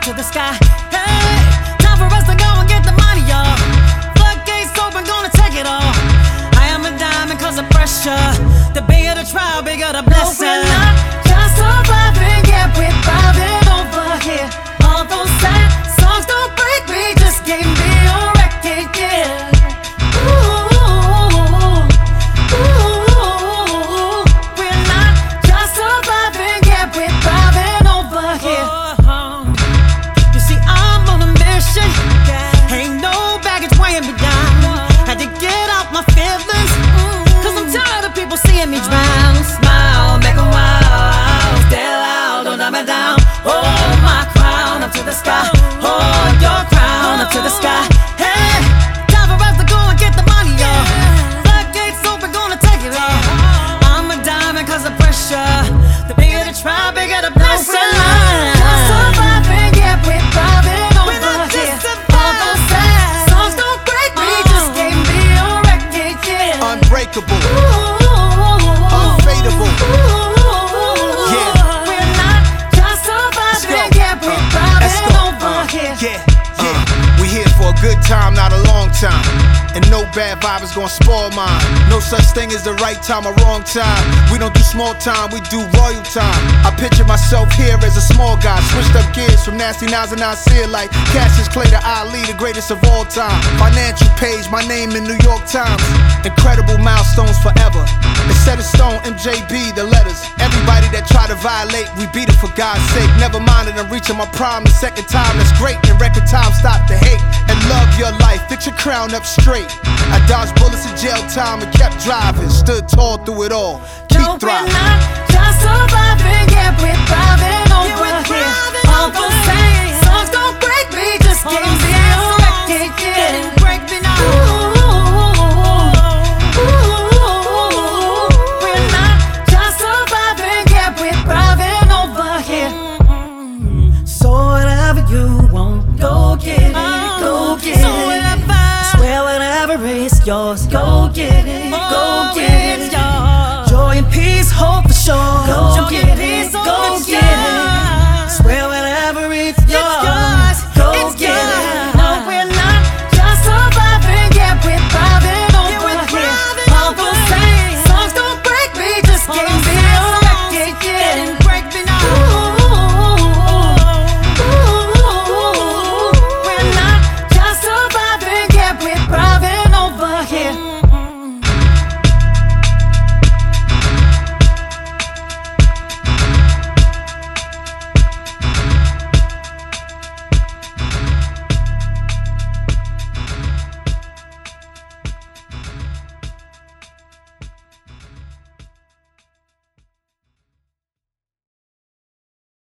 to the sky. Hey, time for us to go and get the money, y'all. Floodgates open, gonna take it all. I am a diamond cause of pressure. The bigger the trial, bigger the blessing. No, we're not just surviving, yeah, we're thriving over here. All those sad songs don't break me, just gave me a record, yeah. Seeing me drown, smile, make 'em wild, stay loud, don't dumb it down. Hold my crown up to the sky, hold your crown up to the sky. Hey, time for us to go and get the money, y'all. Floodgates open, gonna take it all. I'm a diamond cause of pressure. The bigger the try, bigger the blessing. Just surviving, yeah, we're thriving over here. All those sad songs don't break me, just gave me a record, yeah. Unbreakable. Good time, not a long time. And no bad vibe is gonna spoil mine. No such thing as the right time or wrong time. We don't do small time, we do royal time. I picture myself here as a small guy. Switched up gears from Nasty Nas and Nasir like Cassius Clay to Ali, the greatest of all time. Financial page, my name in New York Times. Incredible milestones forever. It's set in stone, MJB, the letters. Everybody that try to violate, we beat it for God's sake. Never mind it, I'm reaching my prime the second time. That's great, in record time, stop the hate. And love your life, fix your crown up straight. I dodged bullets in jail time and kept driving. Stood tall through it all, keep thriving. We're not just surviving, yeah, we're thriving over here. All those same songs don't break me, just give me a record, yeah. Didn't break me now. We're not just surviving, yeah, we're thriving over here. So whatever you want, go get it. Go get it. Swear whatever is yours, go get it.